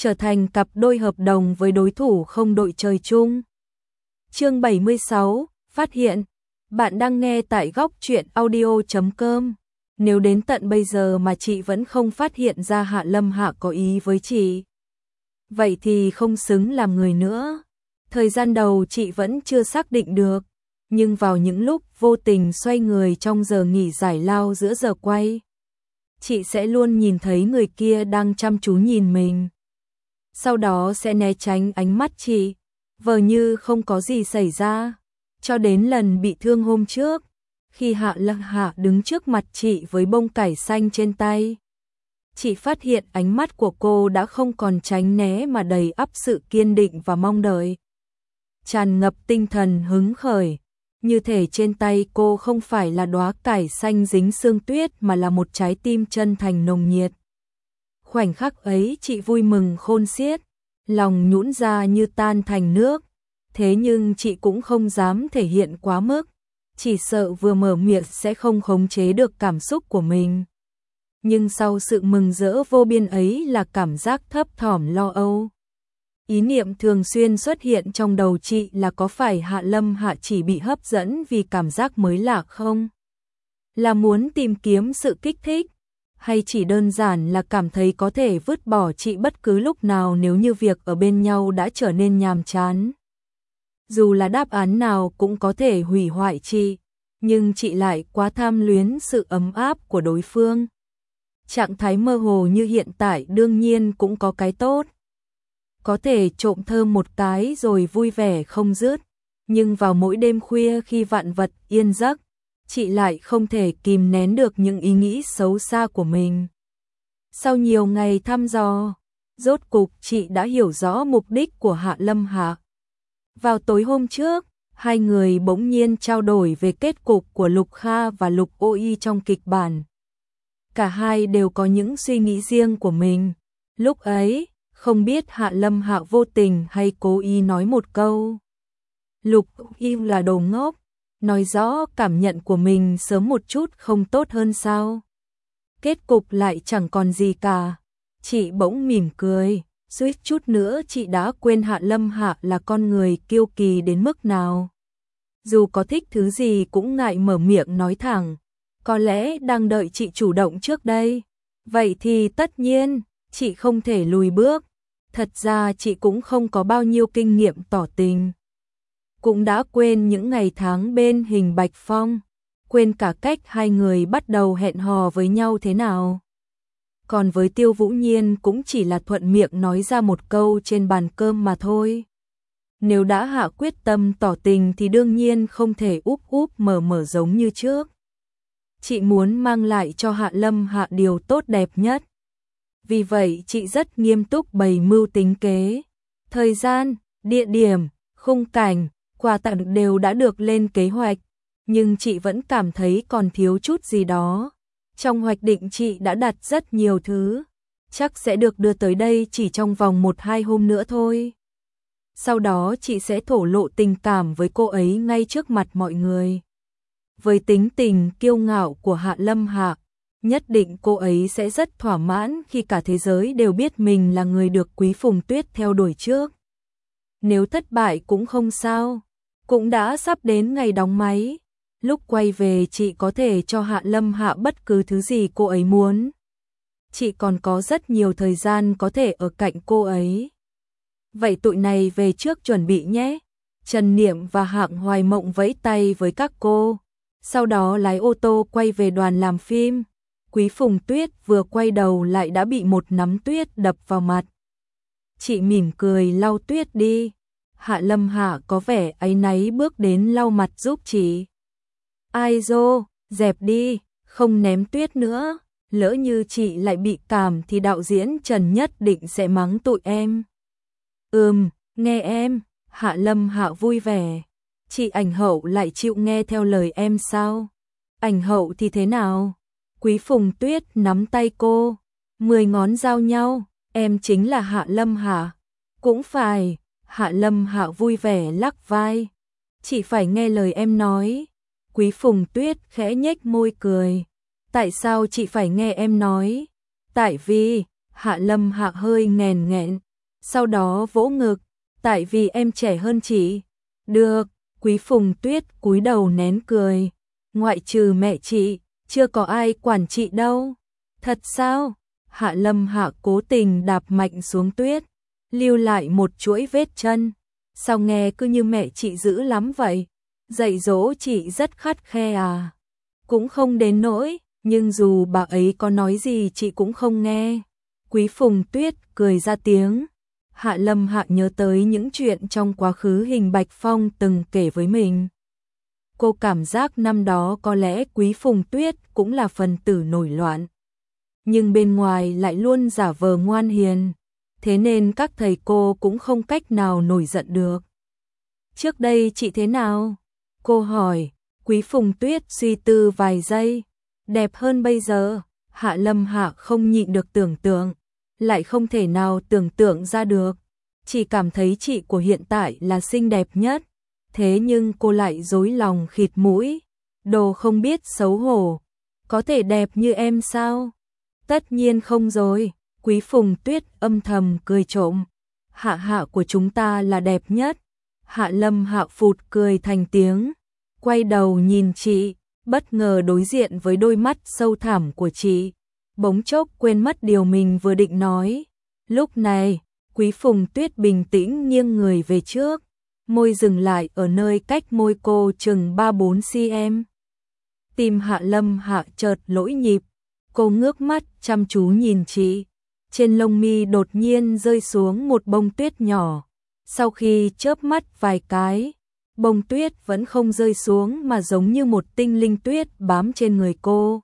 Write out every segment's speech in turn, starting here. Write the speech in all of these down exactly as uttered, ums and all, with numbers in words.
trở thành cặp đôi hợp đồng với đối thủ không đội trời chung. Chương bảy mươi sáu, phát hiện. Bạn đang nghe tại góc truyện audio chấm com. Nếu đến tận bây giờ mà chị vẫn không phát hiện ra Hạ Lâm Hạ có ý với chị, vậy thì không xứng làm người nữa. Thời gian đầu chị vẫn chưa xác định được, nhưng vào những lúc vô tình xoay người trong giờ nghỉ giải lao giữa giờ quay, chị sẽ luôn nhìn thấy người kia đang chăm chú nhìn mình. Sau đó sẽ né tránh ánh mắt chị, vờ như không có gì xảy ra. Cho đến lần bị thương hôm trước, khi Hạ Lâm Hạ đứng trước mặt chị với bông cải xanh trên tay, chị phát hiện ánh mắt của cô đã không còn tránh né mà đầy ắp sự kiên định và mong đợi. Tràn ngập tinh thần hứng khởi, như thể trên tay cô không phải là đóa cải xanh dính sương tuyết mà là một trái tim chân thành nồng nhiệt. Khoảnh khắc ấy chị vui mừng khôn xiết, lòng nhũn ra như tan thành nước. Thế nhưng chị cũng không dám thể hiện quá mức, chỉ sợ vừa mở miệng sẽ không khống chế được cảm xúc của mình. Nhưng sau sự mừng rỡ vô biên ấy là cảm giác thấp thỏm lo âu. Ý niệm thường xuyên xuất hiện trong đầu chị là có phải Hạ Lâm Hạ chỉ bị hấp dẫn vì cảm giác mới lạ không? Là muốn tìm kiếm sự kích thích? Hay chỉ đơn giản là cảm thấy có thể vứt bỏ chị bất cứ lúc nào nếu như việc ở bên nhau đã trở nên nhàm chán? Dù là đáp án nào cũng có thể hủy hoại chị, nhưng chị lại quá tham luyến sự ấm áp của đối phương. Trạng thái mơ hồ như hiện tại đương nhiên cũng có cái tốt. Có thể trộm thơm một cái rồi vui vẻ không dứt, nhưng vào mỗi đêm khuya khi vạn vật yên giấc, chị lại không thể kìm nén được những ý nghĩ xấu xa của mình. Sau nhiều ngày thăm dò, rốt cục chị đã hiểu rõ mục đích của Hạ Lâm Hạ. Vào tối hôm trước, hai người bỗng nhiên trao đổi về kết cục của Lục Kha và Lục Ô Y trong kịch bản. Cả hai đều có những suy nghĩ riêng của mình. Lúc ấy, không biết Hạ Lâm Hạ vô tình hay cố ý nói một câu: Lục Y là đồ ngốc, nói rõ cảm nhận của mình sớm một chút không tốt hơn sao? Kết cục lại chẳng còn gì cả. Chị bỗng mỉm cười, suýt chút nữa chị đã quên Hạ Lâm Hạ là con người kiêu kỳ đến mức nào. Dù có thích thứ gì cũng ngại mở miệng nói thẳng, có lẽ đang đợi chị chủ động trước đây. Vậy thì tất nhiên, chị không thể lùi bước. Thật ra chị cũng không có bao nhiêu kinh nghiệm tỏ tình. Cũng đã quên những ngày tháng bên Hình Bạch Phong, quên cả cách hai người bắt đầu hẹn hò với nhau thế nào. Còn với Tiêu Vũ Nhiên cũng chỉ là thuận miệng nói ra một câu trên bàn cơm mà thôi. Nếu đã hạ quyết tâm tỏ tình thì đương nhiên không thể úp úp mở mở giống như trước. Chị muốn mang lại cho Hạ Lâm Hạ điều tốt đẹp nhất. Vì vậy chị rất nghiêm túc bày mưu tính kế. Thời gian, địa điểm, khung cảnh, quà tặng đều đã được lên kế hoạch. Nhưng chị vẫn cảm thấy còn thiếu chút gì đó. Trong hoạch định chị đã đặt rất nhiều thứ, chắc sẽ được đưa tới đây chỉ trong vòng một hai hôm nữa thôi. Sau đó chị sẽ thổ lộ tình cảm với cô ấy ngay trước mặt mọi người. Với tính tình kiêu ngạo của Hạ Lâm Hạ, nhất định cô ấy sẽ rất thỏa mãn khi cả thế giới đều biết mình là người được Quý Phùng Tuyết theo đuổi trước. Nếu thất bại cũng không sao, cũng đã sắp đến ngày đóng máy. Lúc quay về chị có thể cho Hạ Lâm Hạ bất cứ thứ gì cô ấy muốn. Chị còn có rất nhiều thời gian có thể ở cạnh cô ấy. Vậy tụi này về trước chuẩn bị nhé. Trần Niệm và Hạng Hoài Mộng vẫy tay với các cô. Sau đó lái ô tô quay về đoàn làm phim. Quý Phùng Tuyết vừa quay đầu lại đã bị một nắm tuyết đập vào mặt. Chị mỉm cười lau tuyết đi. Hạ Lâm Hạ có vẻ áy náy bước đến lau mặt giúp chị. Ai dô, dẹp đi, không ném tuyết nữa. Lỡ như chị lại bị cảm thì đạo diễn Trần nhất định sẽ mắng tụi em. Ừm, nghe em. Hạ Lâm Hạ vui vẻ. Chị Ảnh Hậu lại chịu nghe theo lời em sao? Ảnh Hậu thì thế nào? Quý Phùng Tuyết nắm tay cô, mười ngón giao nhau. Em chính là Hạ Lâm Hạ. Cũng phải. Hạ Lâm Hạ vui vẻ lắc vai. Chị phải nghe lời em nói. Quý Phùng Tuyết khẽ nhếch môi cười. Tại sao chị phải nghe em nói? Tại vì, Hạ Lâm Hạ hơi nghèn nghẹn, sau đó vỗ ngực, tại vì em trẻ hơn chị. Được, Quý Phùng Tuyết cúi đầu nén cười, ngoại trừ mẹ chị, chưa có ai quản chị đâu. Thật sao? Hạ Lâm Hạ cố tình đạp mạnh xuống tuyết, lưu lại một chuỗi vết chân. Sao nghe cứ như mẹ chị dữ lắm vậy? Dạy dỗ chị rất khắt khe à? Cũng không đến nỗi, nhưng dù bà ấy có nói gì chị cũng không nghe. Quý Phùng Tuyết cười ra tiếng. Hạ Lâm Hạ nhớ tới những chuyện trong quá khứ Hình Bạch Phong từng kể với mình. Cô cảm giác năm đó có lẽ Quý Phùng Tuyết cũng là phần tử nổi loạn, nhưng bên ngoài lại luôn giả vờ ngoan hiền, thế nên các thầy cô cũng không cách nào nổi giận được. Trước đây chị thế nào? Cô hỏi. Quý Phùng Tuyết suy tư vài giây. Đẹp hơn bây giờ. Hạ Lâm Hạ không nhịn được tưởng tượng, lại không thể nào tưởng tượng ra được. Chỉ cảm thấy chị của hiện tại là xinh đẹp nhất, thế nhưng cô lại dối lòng khịt mũi. Đồ không biết xấu hổ, có thể đẹp như em sao? Tất nhiên không rồi. Quý Phùng Tuyết âm thầm cười trộm. Hạ Hạ của chúng ta là đẹp nhất. Hạ Lâm Hạ phụt cười thành tiếng, quay đầu nhìn chị, bất ngờ đối diện với đôi mắt sâu thẳm của chị, bỗng chốc quên mất điều mình vừa định nói. Lúc này, Quý Phùng Tuyết bình tĩnh nghiêng người về trước, môi dừng lại ở nơi cách môi cô chừng ba bốn xăng-ti-mét. Tim Hạ Lâm Hạ chợt lỗi nhịp, cô ngước mắt chăm chú nhìn chị. Trên lông mi đột nhiên rơi xuống một bông tuyết nhỏ. Sau khi chớp mắt vài cái, bông tuyết vẫn không rơi xuống mà giống như một tinh linh tuyết bám trên người cô.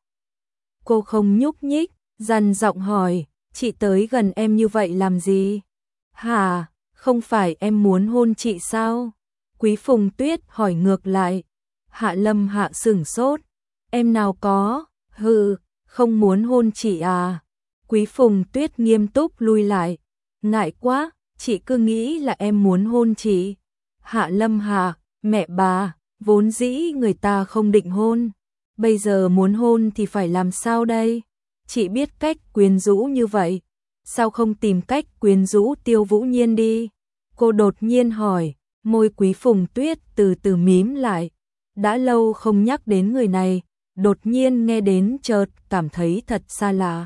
Cô không nhúc nhích, dằn giọng hỏi, chị tới gần em như vậy làm gì? Hả, không phải em muốn hôn chị sao? Quý Phùng Tuyết hỏi ngược lại. Hạ Lâm Hạ sửng sốt, em nào có, hừ, không muốn hôn chị à? Quý Phùng Tuyết nghiêm túc lui lại, ngại quá, chị cứ nghĩ là em muốn hôn chị. Hạ Lâm Hạ, mẹ bà, vốn dĩ người ta không định hôn, bây giờ muốn hôn thì phải làm sao đây? Chị biết cách quyến rũ như vậy, sao không tìm cách quyến rũ Tiêu Vũ Nhiên đi? Cô đột nhiên hỏi, môi Quý Phùng Tuyết từ từ mím lại. Đã lâu không nhắc đến người này, đột nhiên nghe đến chợt cảm thấy thật xa lạ.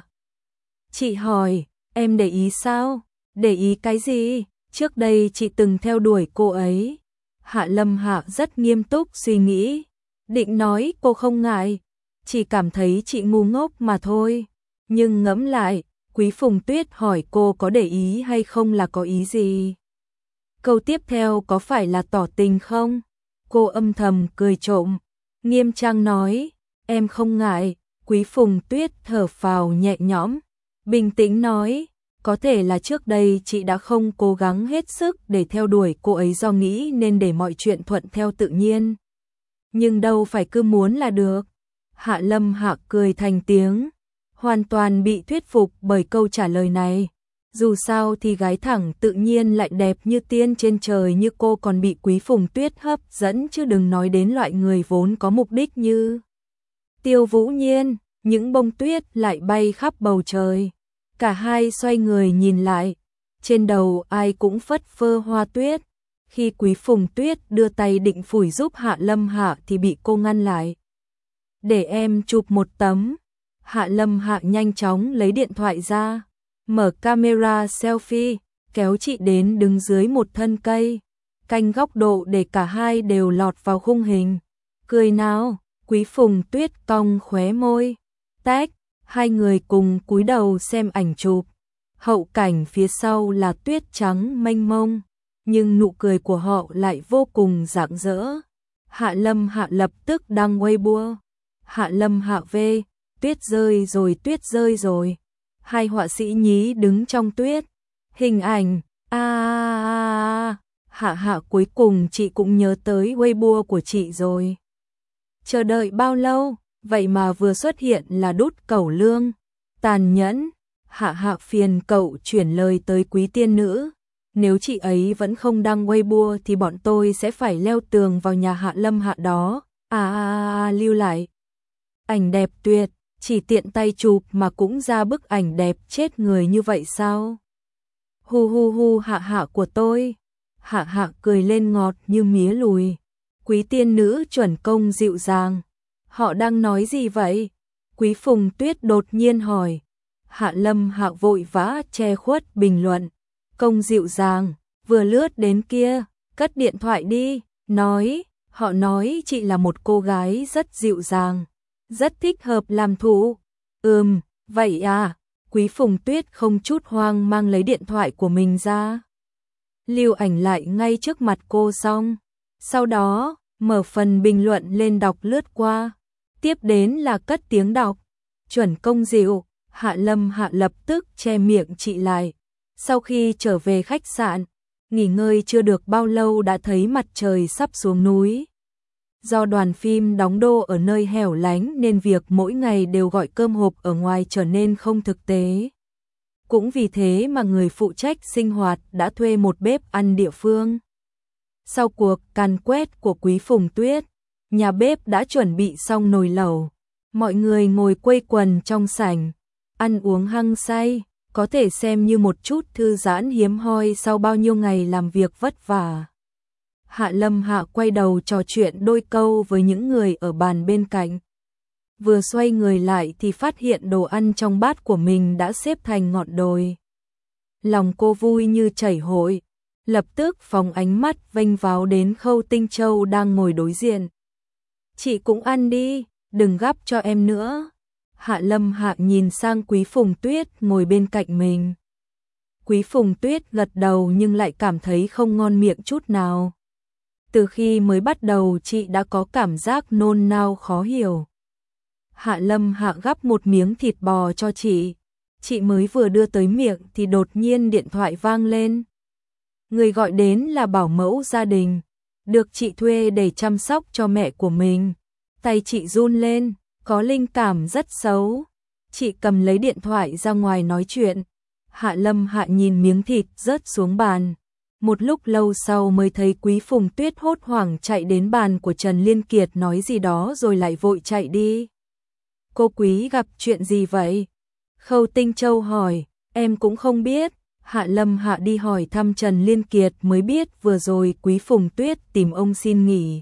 Chị hỏi, em để ý sao? Để ý cái gì? Trước đây chị từng theo đuổi cô ấy. Hạ Lâm Hạ rất nghiêm túc suy nghĩ, định nói cô không ngại, chỉ cảm thấy chị ngu ngốc mà thôi. Nhưng ngẫm lại, Quý Phùng Tuyết hỏi cô có để ý hay không là có ý gì? Câu tiếp theo có phải là tỏ tình không? Cô âm thầm cười trộm, nghiêm trang nói, em không ngại. Quý Phùng Tuyết thở phào nhẹ nhõm, bình tĩnh nói, có thể là trước đây chị đã không cố gắng hết sức để theo đuổi cô ấy do nghĩ nên để mọi chuyện thuận theo tự nhiên. Nhưng đâu phải cứ muốn là được. Hạ Lâm Hạ cười thành tiếng, hoàn toàn bị thuyết phục bởi câu trả lời này. Dù sao thì gái thẳng tự nhiên lại đẹp như tiên trên trời như cô còn bị Quý Phùng Tuyết hấp dẫn, chứ đừng nói đến loại người vốn có mục đích như Tiêu Vũ Nhiên. Những bông tuyết lại bay khắp bầu trời. Cả hai xoay người nhìn lại, trên đầu ai cũng phất phơ hoa tuyết. Khi Quý Phùng Tuyết đưa tay định phủi giúp Hạ Lâm Hạ thì bị cô ngăn lại. Để em chụp một tấm. Hạ Lâm Hạ nhanh chóng lấy điện thoại ra, mở camera selfie, kéo chị đến đứng dưới một thân cây, canh góc độ để cả hai đều lọt vào khung hình. Cười nào? Quý Phùng Tuyết cong khóe môi. Tách, hai người cùng cúi đầu xem ảnh chụp. Hậu cảnh phía sau là tuyết trắng mênh mông, nhưng nụ cười của họ lại vô cùng rạng rỡ. Hạ Lâm Hạ lập tức đăng Weibo. Hạ Lâm Hạ về, tuyết rơi rồi, tuyết rơi rồi. Hai họa sĩ nhí đứng trong tuyết. Hình ảnh, a à, à, Hạ Hạ cuối cùng chị cũng nhớ tới Weibo của chị rồi. Chờ đợi bao lâu, vậy mà vừa xuất hiện là đút cẩu lương. Tàn nhẫn. Hạ Hạ phiền cậu chuyển lời tới quý tiên nữ. Nếu chị ấy vẫn không đăng Weibo thì bọn tôi sẽ phải leo tường vào nhà Hạ Lâm Hạ đó. À, à, à lưu lại. Ảnh đẹp tuyệt, chỉ tiện tay chụp mà cũng ra bức ảnh đẹp chết người như vậy sao? Hu hu hu hạ hạ của tôi. Hạ hạ cười lên ngọt như mía lùi. Quý tiên nữ chuẩn công dịu dàng. Họ đang nói gì vậy? Quý Phùng Tuyết đột nhiên hỏi. Hạ Lâm Hạ vội vã che khuất bình luận. Công dịu dàng, vừa lướt đến kia, cất điện thoại đi, nói, họ nói chị là một cô gái rất dịu dàng, rất thích hợp làm thủ. Ừm, vậy à, Quý Phùng Tuyết không chút hoang mang lấy điện thoại của mình ra. Lưu ảnh lại ngay trước mặt cô xong. Sau đó, mở phần bình luận lên đọc lướt qua. Tiếp đến là cất tiếng đọc. Chuẩn công dịu, Hạ Lâm Hạ lập tức che miệng chị lại. Sau khi trở về khách sạn, nghỉ ngơi chưa được bao lâu đã thấy mặt trời sắp xuống núi. Do đoàn phim đóng đô ở nơi hẻo lánh nên việc mỗi ngày đều gọi cơm hộp ở ngoài trở nên không thực tế. Cũng vì thế mà người phụ trách sinh hoạt đã thuê một bếp ăn địa phương. Sau cuộc càn quét của Quý Phùng Tuyết, nhà bếp đã chuẩn bị xong nồi lẩu. Mọi người ngồi quây quần trong sảnh, ăn uống hăng say, có thể xem như một chút thư giãn hiếm hoi sau bao nhiêu ngày làm việc vất vả. Hạ Lâm Hạ quay đầu trò chuyện đôi câu với những người ở bàn bên cạnh. Vừa xoay người lại thì phát hiện đồ ăn trong bát của mình đã xếp thành ngọn đồi. Lòng cô vui như chảy hội, lập tức phóng ánh mắt vênh váo đến Khâu Tinh Châu đang ngồi đối diện. Chị cũng ăn đi, đừng gắp cho em nữa. Hạ Lâm Hạ nhìn sang Quý Phùng Tuyết ngồi bên cạnh mình. Quý Phùng Tuyết gật đầu nhưng lại cảm thấy không ngon miệng chút nào. Từ khi mới bắt đầu chị đã có cảm giác nôn nao khó hiểu. Hạ Lâm Hạ gắp một miếng thịt bò cho chị. Chị mới vừa đưa tới miệng thì đột nhiên điện thoại vang lên. Người gọi đến là bảo mẫu gia đình, được chị thuê để chăm sóc cho mẹ của mình. Tay chị run lên, có linh cảm rất xấu. Chị cầm lấy điện thoại ra ngoài nói chuyện. Hạ Lâm Hạ nhìn miếng thịt rớt xuống bàn. Một lúc lâu sau mới thấy Quý Phùng Tuyết hốt hoảng chạy đến bàn của Trần Liên Kiệt nói gì đó rồi lại vội chạy đi. Cô Quý gặp chuyện gì vậy? Khâu Tinh Châu hỏi. Em cũng không biết. Hạ Lâm Hạ đi hỏi thăm Trần Liên Kiệt mới biết vừa rồi Quý Phùng Tuyết tìm ông xin nghỉ.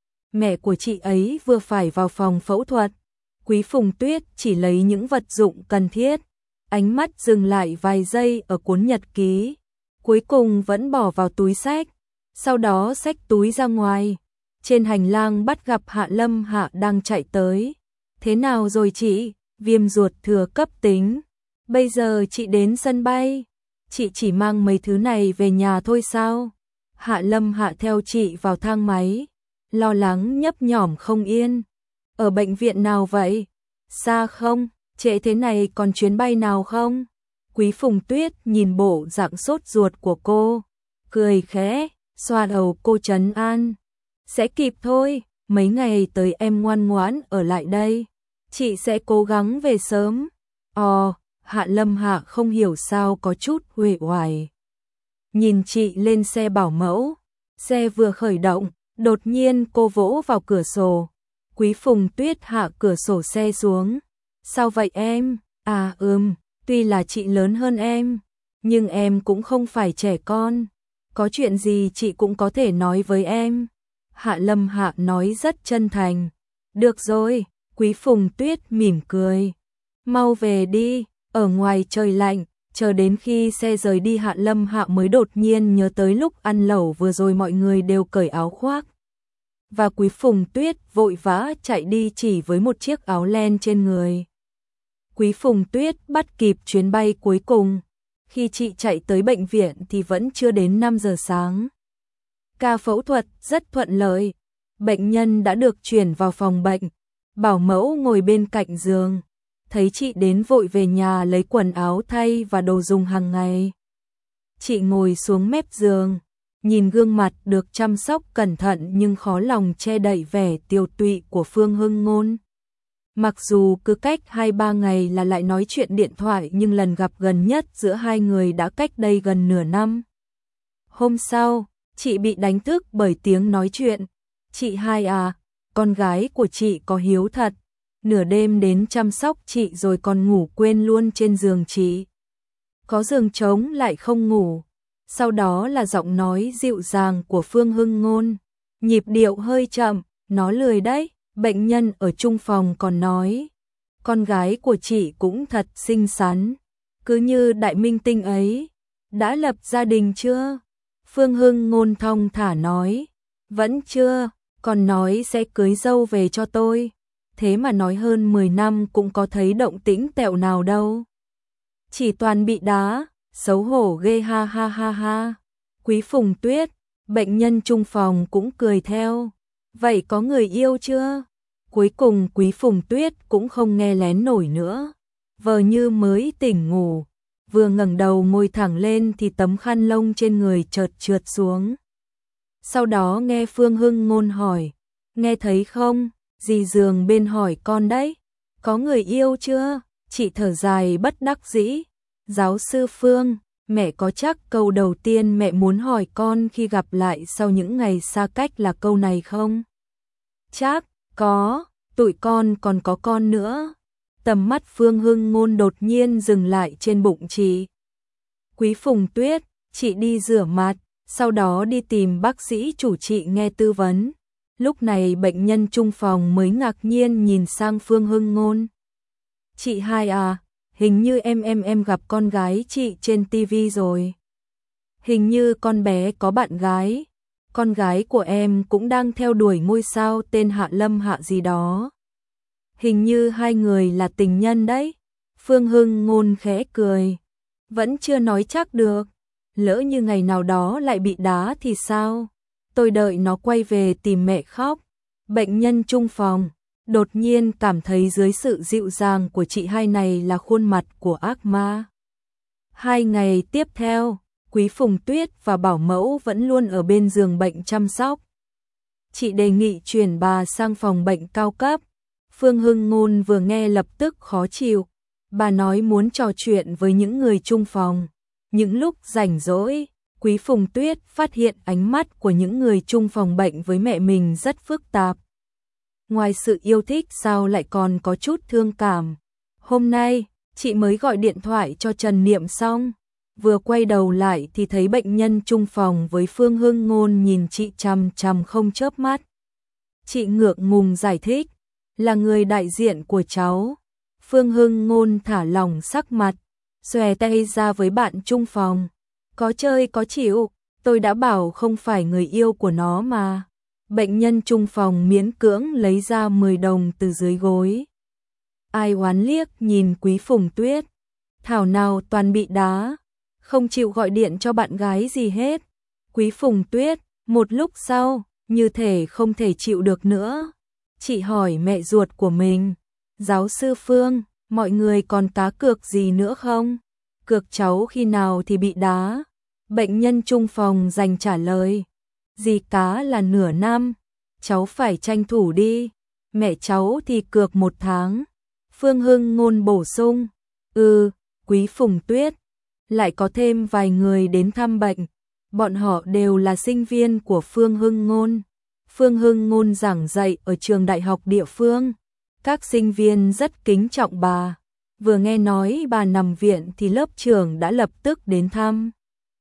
Mẹ của chị ấy vừa phải vào phòng phẫu thuật. Quý Phùng Tuyết chỉ lấy những vật dụng cần thiết. Ánh mắt dừng lại vài giây ở cuốn nhật ký. Cuối cùng vẫn bỏ vào túi xách. Sau đó xách túi ra ngoài. Trên hành lang bắt gặp Hạ Lâm Hạ đang chạy tới. Thế nào rồi chị? Viêm ruột thừa cấp tính. Bây giờ chị đến sân bay. Chị chỉ mang mấy thứ này về nhà thôi sao? Hạ Lâm Hạ theo chị vào thang máy. Lo lắng nhấp nhổm không yên. Ở bệnh viện nào vậy? Xa không? Trễ thế này còn chuyến bay nào không? Quý Phùng Tuyết nhìn bộ dạng sốt ruột của cô. Cười khẽ, xoa đầu cô trấn an. Sẽ kịp thôi, mấy ngày tới em ngoan ngoãn ở lại đây. Chị sẽ cố gắng về sớm. Ồ, Hạ Lâm Hạ không hiểu sao có chút uể oải. Nhìn chị lên xe bảo mẫu. Xe vừa khởi động, đột nhiên cô vỗ vào cửa sổ. Quý Phùng Tuyết hạ cửa sổ xe xuống. Sao vậy em? À ừm, tuy là chị lớn hơn em, nhưng em cũng không phải trẻ con. Có chuyện gì chị cũng có thể nói với em. Hạ Lâm Hạ nói rất chân thành. Được rồi, Quý Phùng Tuyết mỉm cười. Mau về đi, ở ngoài trời lạnh. Chờ đến khi xe rời đi Hạ Lâm Hạ mới đột nhiên nhớ tới lúc ăn lẩu vừa rồi mọi người đều cởi áo khoác. Và Quý Phùng Tuyết vội vã chạy đi chỉ với một chiếc áo len trên người. Quý Phùng Tuyết bắt kịp chuyến bay cuối cùng. Khi chị chạy tới bệnh viện thì vẫn chưa đến năm giờ sáng. Ca phẫu thuật rất thuận lợi. Bệnh nhân đã được chuyển vào phòng bệnh. Bảo mẫu ngồi bên cạnh giường. Thấy chị đến vội về nhà lấy quần áo thay và đồ dùng hàng ngày. Chị ngồi xuống mép giường. Nhìn gương mặt được chăm sóc cẩn thận nhưng khó lòng che đậy vẻ tiều tụy của Phương Hưng Ngôn. Mặc dù cứ cách hai ba ngày là lại nói chuyện điện thoại nhưng lần gặp gần nhất giữa hai người đã cách đây gần nửa năm. Hôm sau, chị bị đánh thức bởi tiếng nói chuyện. Chị hai à, con gái của chị có hiếu thật. Nửa đêm đến chăm sóc chị rồi còn ngủ quên luôn trên giường chị. có giường trống lại không ngủ. Sau đó là giọng nói dịu dàng của Phương Hưng Ngôn, nhịp điệu hơi chậm, nó lười đấy. Bệnh nhân ở chung phòng còn nói, con gái của chị cũng thật xinh xắn, cứ như đại minh tinh ấy. Đã lập gia đình chưa? Phương Hưng Ngôn thong thả nói, vẫn chưa, còn nói sẽ cưới dâu về cho tôi. Thế mà nói hơn mười năm cũng có thấy động tĩnh tẹo nào đâu. Chỉ toàn bị đá, xấu hổ ghê ha ha ha ha. Quý Phùng Tuyết, bệnh nhân chung phòng cũng cười theo. Vậy có người yêu chưa? Cuối cùng Quý Phùng Tuyết cũng không nghe lén nổi nữa. Vờ như mới tỉnh ngủ, vừa ngẩng đầu ngồi thẳng lên thì tấm khăn lông trên người chợt trượt xuống. Sau đó nghe Phương Hưng Ngôn hỏi, nghe thấy không? Dì giường bên hỏi con đấy, có người yêu chưa? Chị thở dài bất đắc dĩ. Giáo sư Phương, mẹ có chắc câu đầu tiên mẹ muốn hỏi con khi gặp lại sau những ngày xa cách là câu này không? Chắc, có, tụi con còn có con nữa. Tầm mắt Phương Hưng Ngôn đột nhiên dừng lại trên bụng chị. Quý Phùng Tuyết, chị đi rửa mặt, sau đó đi tìm bác sĩ chủ trị nghe tư vấn. Lúc này bệnh nhân chung phòng mới ngạc nhiên nhìn sang Phương Hưng Ngôn. Chị hai à, hình như em em em gặp con gái chị trên tivi rồi. Hình như con bé có bạn gái. Con gái của em cũng đang theo đuổi ngôi sao tên Hạ Lâm Hạ gì đó. Hình như hai người là tình nhân đấy. Phương Hưng Ngôn khẽ cười. Vẫn chưa nói chắc được. Lỡ như ngày nào đó lại bị đá thì sao? Tôi đợi nó quay về tìm mẹ khóc. Bệnh nhân chung phòng đột nhiên cảm thấy dưới sự dịu dàng của chị hai này là khuôn mặt của ác ma. Hai ngày tiếp theo, Quý Phùng Tuyết và bảo mẫu vẫn luôn ở bên giường bệnh chăm sóc. Chị đề nghị chuyển bà sang phòng bệnh cao cấp. Phương Hưng Ngôn vừa nghe lập tức khó chịu. Bà nói muốn trò chuyện với những người chung phòng. Những lúc rảnh rỗi, Quý Phùng Tuyết phát hiện ánh mắt của những người chung phòng bệnh với mẹ mình rất phức tạp. Ngoài sự yêu thích sao lại còn có chút thương cảm. Hôm nay, chị mới gọi điện thoại cho Trần Niệm xong. Vừa quay đầu lại thì thấy bệnh nhân chung phòng với Phương Hưng Ngôn nhìn chị chằm chằm không chớp mắt. Chị ngượng ngùng giải thích, là người đại diện của cháu. Phương Hưng Ngôn thả lỏng sắc mặt, xòe tay ra với bạn chung phòng. Có chơi có chịu, tôi đã bảo không phải người yêu của nó mà. Bệnh nhân chung phòng miễn cưỡng lấy ra mười đồng từ dưới gối. Ai oán liếc nhìn Quý Phùng Tuyết. Thảo nào toàn bị đá, không chịu gọi điện cho bạn gái gì hết. Quý Phùng Tuyết, một lúc sau, như thể không thể chịu được nữa. Chị hỏi mẹ ruột của mình, giáo sư Phương, mọi người còn cá cược gì nữa không? Cược cháu khi nào thì bị đá. Bệnh nhân chung phòng dành trả lời. Dì cá là nửa năm, cháu phải tranh thủ đi. Mẹ cháu thì cược một tháng. Phương Hưng Ngôn bổ sung. Ừ, Quý Phùng Tuyết. Lại có thêm vài người đến thăm bệnh. Bọn họ đều là sinh viên của Phương Hưng Ngôn. Phương Hưng Ngôn giảng dạy ở trường đại học địa phương. Các sinh viên rất kính trọng bà. Vừa nghe nói bà nằm viện thì lớp trưởng đã lập tức đến thăm.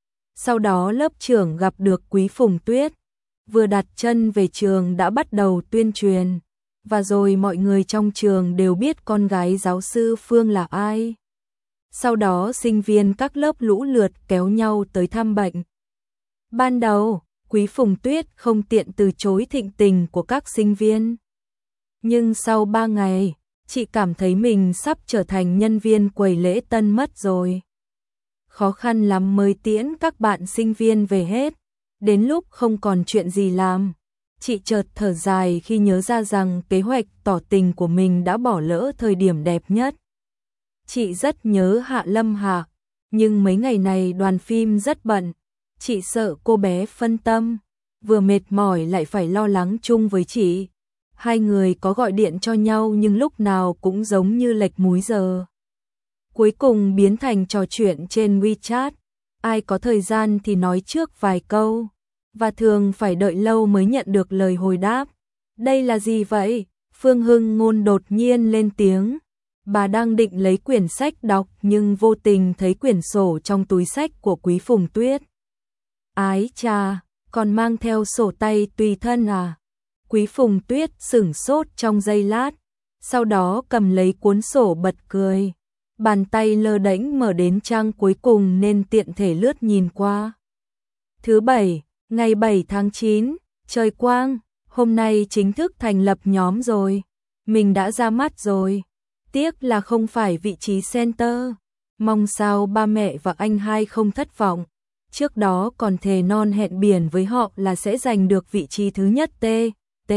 Sau đó lớp trưởng gặp được Quý Phùng Tuyết. Vừa đặt chân về trường đã bắt đầu tuyên truyền. Và rồi mọi người trong trường đều biết con gái giáo sư Phương là ai. Sau đó sinh viên các lớp lũ lượt kéo nhau tới thăm bệnh. Ban đầu, Quý Phùng Tuyết không tiện từ chối thịnh tình của các sinh viên. Nhưng sau ba ngày, chị cảm thấy mình sắp trở thành nhân viên quầy lễ tân mất rồi. Khó khăn lắm mới tiễn các bạn sinh viên về hết. Đến lúc không còn chuyện gì làm, chị chợt thở dài khi nhớ ra rằng kế hoạch tỏ tình của mình đã bỏ lỡ thời điểm đẹp nhất. Chị rất nhớ Hạ Lâm Hạ, nhưng mấy ngày này đoàn phim rất bận. Chị sợ cô bé phân tâm, vừa mệt mỏi lại phải lo lắng chung với chị. Hai người có gọi điện cho nhau nhưng lúc nào cũng giống như lệch múi giờ. Cuối cùng biến thành trò chuyện trên WeChat. Ai có thời gian thì nói trước vài câu, và thường phải đợi lâu mới nhận được lời hồi đáp. Đây là gì vậy? Phương Hưng Ngôn đột nhiên lên tiếng. Bà đang định lấy quyển sách đọc nhưng vô tình thấy quyển sổ trong túi sách của Quý Phùng Tuyết. Ái chà, còn mang theo sổ tay tùy thân à? Quý Phùng Tuyết sửng sốt trong giây lát, sau đó cầm lấy cuốn sổ bật cười. Bàn tay lơ đễnh mở đến trang cuối cùng nên tiện thể lướt nhìn qua. Thứ bảy, ngày bảy tháng chín, trời quang, hôm nay chính thức thành lập nhóm rồi. Mình đã ra mắt rồi. Tiếc là không phải vị trí center. Mong sao ba mẹ và anh hai không thất vọng. Trước đó còn thề non hẹn biển với họ là sẽ giành được vị trí thứ nhất T. T.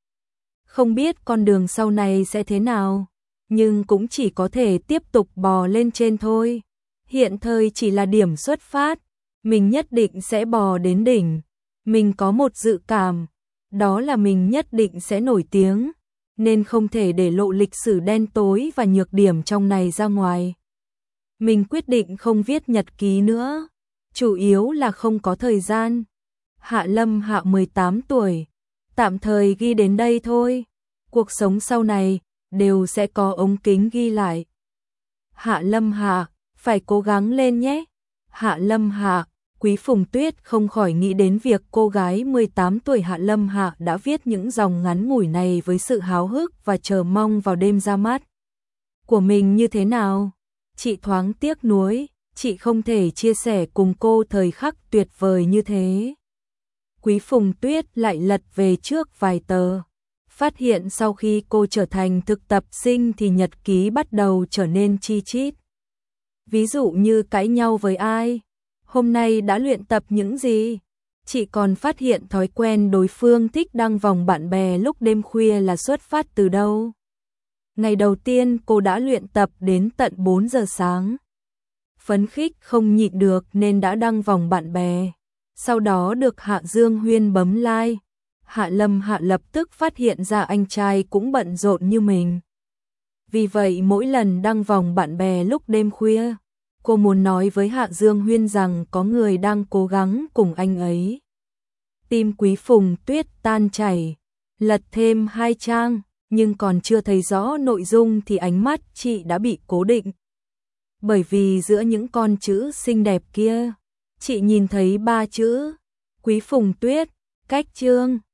Không biết con đường sau này sẽ thế nào, nhưng cũng chỉ có thể tiếp tục bò lên trên thôi. Hiện thời chỉ là điểm xuất phát, mình nhất định sẽ bò đến đỉnh. Mình có một dự cảm, đó là mình nhất định sẽ nổi tiếng, nên không thể để lộ lịch sử đen tối và nhược điểm trong này ra ngoài. Mình quyết định không viết nhật ký nữa, chủ yếu là không có thời gian. Hạ Lâm Hạ mười tám tuổi, tạm thời ghi đến đây thôi. Cuộc sống sau này đều sẽ có ống kính ghi lại. Hạ Lâm Hạ, phải cố gắng lên nhé. Hạ Lâm Hạ, Quý Phùng Tuyết không khỏi nghĩ đến việc cô gái mười tám tuổi Hạ Lâm Hạ đã viết những dòng ngắn ngủi này với sự háo hức và chờ mong vào đêm ra mắt của mình như thế nào. Chị thoáng tiếc nuối, chị không thể chia sẻ cùng cô thời khắc tuyệt vời như thế. Quý Phùng Tuyết lại lật về trước vài tờ, phát hiện sau khi cô trở thành thực tập sinh thì nhật ký bắt đầu trở nên chi chít. Ví dụ như cãi nhau với ai, hôm nay đã luyện tập những gì. Chị còn phát hiện thói quen đối phương thích đăng vòng bạn bè lúc đêm khuya là xuất phát từ đâu. Ngày đầu tiên cô đã luyện tập đến tận bốn giờ sáng. Phấn khích không nhịn được nên đã đăng vòng bạn bè. Sau đó được Hạ Dương Huyên bấm like. Hạ Lâm Hạ lập tức phát hiện ra anh trai cũng bận rộn như mình. Vì vậy mỗi lần đăng vòng bạn bè lúc đêm khuya, cô muốn nói với Hạ Dương Huyên rằng có người đang cố gắng cùng anh ấy. Tim Quý Phùng Tuyết tan chảy, lật thêm hai trang, nhưng còn chưa thấy rõ nội dung thì ánh mắt chị đã bị cố định. Bởi vì giữa những con chữ xinh đẹp kia, chị nhìn thấy ba chữ Quý Phùng Tuyết, cách chương.